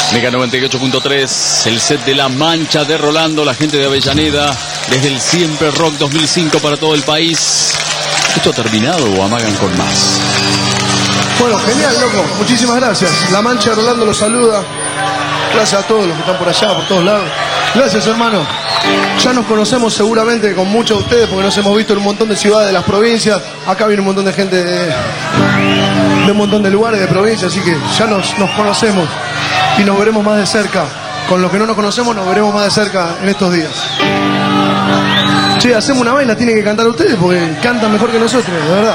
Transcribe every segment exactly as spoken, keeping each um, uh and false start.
Mega noventa y ocho punto tres, el set de La Mancha de Rolando, la gente de Avellaneda, desde el Siempre Rock dos mil cinco para todo el país. ¿Esto ha terminado o amagan con más? Bueno, genial, loco. Muchísimas gracias. La Mancha de Rolando los saluda. Gracias a todos los que están por allá, por todos lados. Gracias, hermano. Ya nos conocemos seguramente con muchos de ustedes porque nos hemos visto en un montón de ciudades de las provincias. Acá viene un montón de gente de, de un montón de lugares de provincias, así que ya nos, nos conocemos y nos veremos más de cerca. Con los que no nos conocemos nos veremos más de cerca en estos días. Che, hacemos una vaina, tienen que cantar ustedes porque cantan mejor que nosotros, de verdad.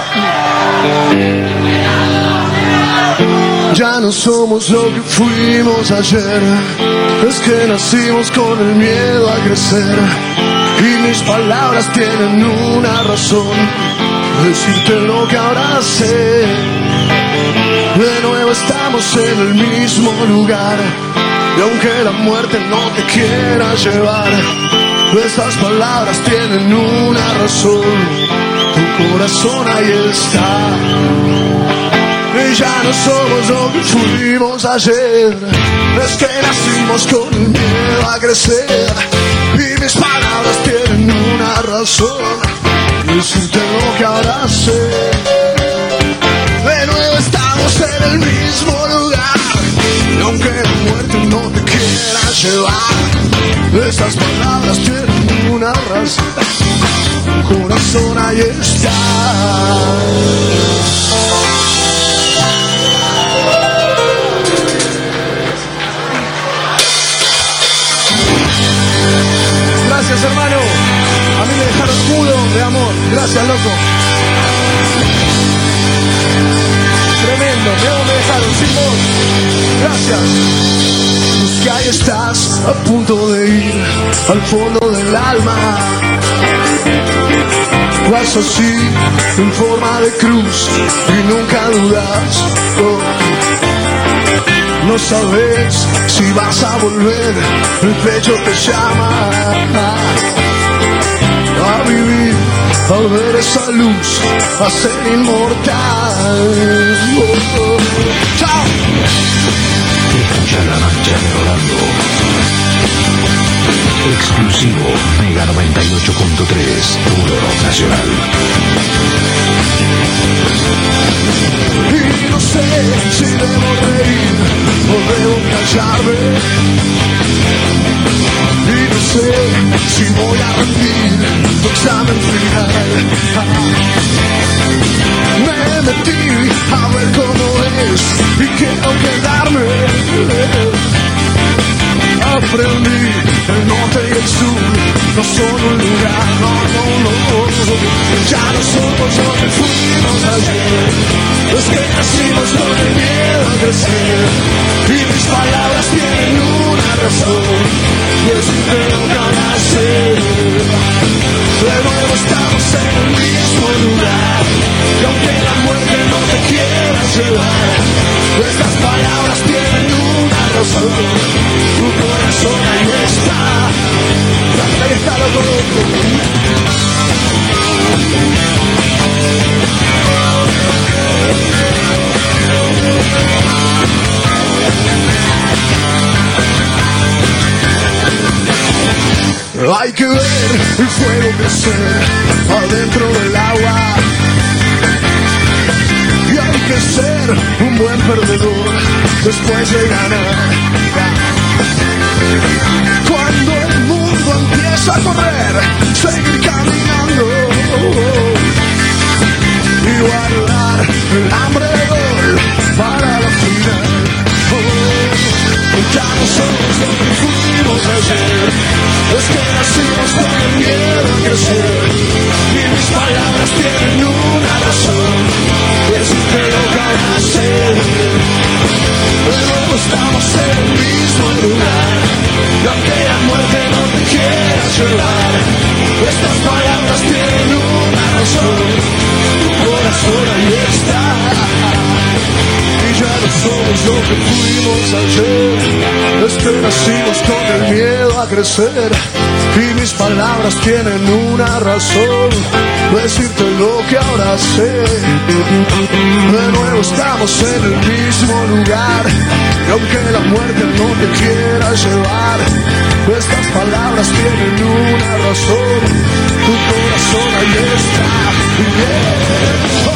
Ya no somos lo que fuimos ayer. Es que nacimos con el miedo a crecer. Y mis palabras tienen una razón: decirte lo que ahora sé. De nuevo estamos en el mismo lugar. Y aunque la muerte no te quiera llevar, estas palabras tienen una razón. Tu corazón ahí está. Y ya no somos lo que fuimos ayer. Es que nacimos con el miedo a crecer. Y mis palabras tienen una razón: decirte lo que ahora sé. De nuevo estamos en el mismo lugar. Y aunque la muerte no te quiera llevar, estas palabras tienen una razón. Tu corazón ahí está. Gracias, hermano. A mí me dejaron mudo de amor. Gracias, loco. Tremendo. Me dejaron sin voz. Gracias. Es que ahí estás, a punto de ir al fondo del alma. Vas así, en forma de cruz, y nunca dudas. Oh. No sabes si vas a volver, el pecho te llama a vivir, a ver esa luz, a ser inmortal. Oh, oh. ¡Chao! Escucha La Mancha de Rolando. Exclusivo Mega noventa y ocho punto tres, puro rock nacional. Y no sé si debo reír o debo callarme. Y no sé si voy a rendir tu examen final. Me metí a ver cómo es y quiero quedarme. Aprendí el norte y el sur no son un lugar, no, no, no. Ya no somos lo que fuimos ayer. Es que nacimos con el miedo a crecer. Y mis palabras tienen una razón: decirte lo que ahora sé. De nuevo estamos en el mismo lugar. Y aunque la muerte no te quiera llevar, estas palabras tienen una razón. Tu corazón ahí está. Ahí está, loco. Hay que ver el fuego crecer adentro del agua. Y hay que ser un buen perdedor después de ganar. Cuando el mundo empieza a correr, seguir caminando y guardar el hambre de gol para la final. Oh, ya no somos lo que fuimos ayer. Es que nacimos con el miedo a crecer. Y mis palabras tienen una razón: decirte lo que ahora sé. De nuevo estamos en el mismo lugar. Y aunque la muerte no te quiera llevar, estas palabras tienen una razón. Tu corazón ahí está. Y ya no somos lo que fuimos ayer. Es que nacimos con el miedo a crecer y mis palabras tienen una razón, decirte lo que ahora sé. De nuevo estamos en el mismo lugar y aunque la muerte no te quiera llevar, estas palabras tienen una razón, tu corazón ahí está. Yeah.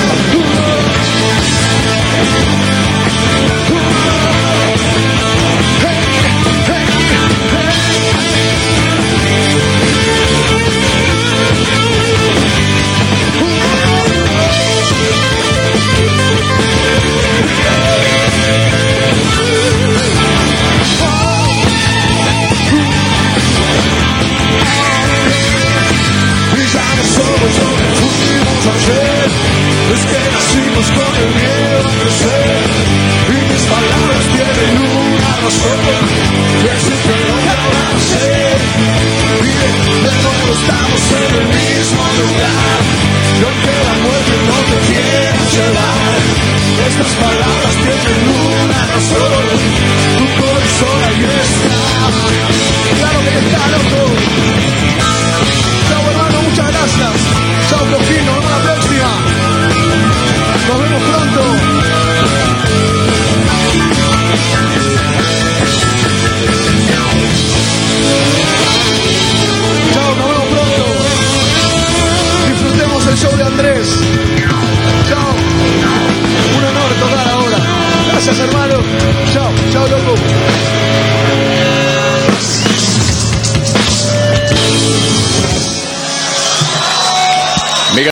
Es que nacimos con el miedo a crecer y mis palabras tienen una razón, decirte lo que ahora sé. Y de nuevo estamos en el mismo lugar y aunque la muerte no te quiera llevar, estas palabras tienen una razón, tu corazón ahí está. Claro que está, loco. Chao, hermano, muchas gracias. Chao, Coquino, hasta la próxima. Nos vemos pronto. Chao, nos vemos pronto. Disfrutemos el show de Andrés. Chao. Un honor tocar ahora. Gracias, hermano. Chao, chao, loco.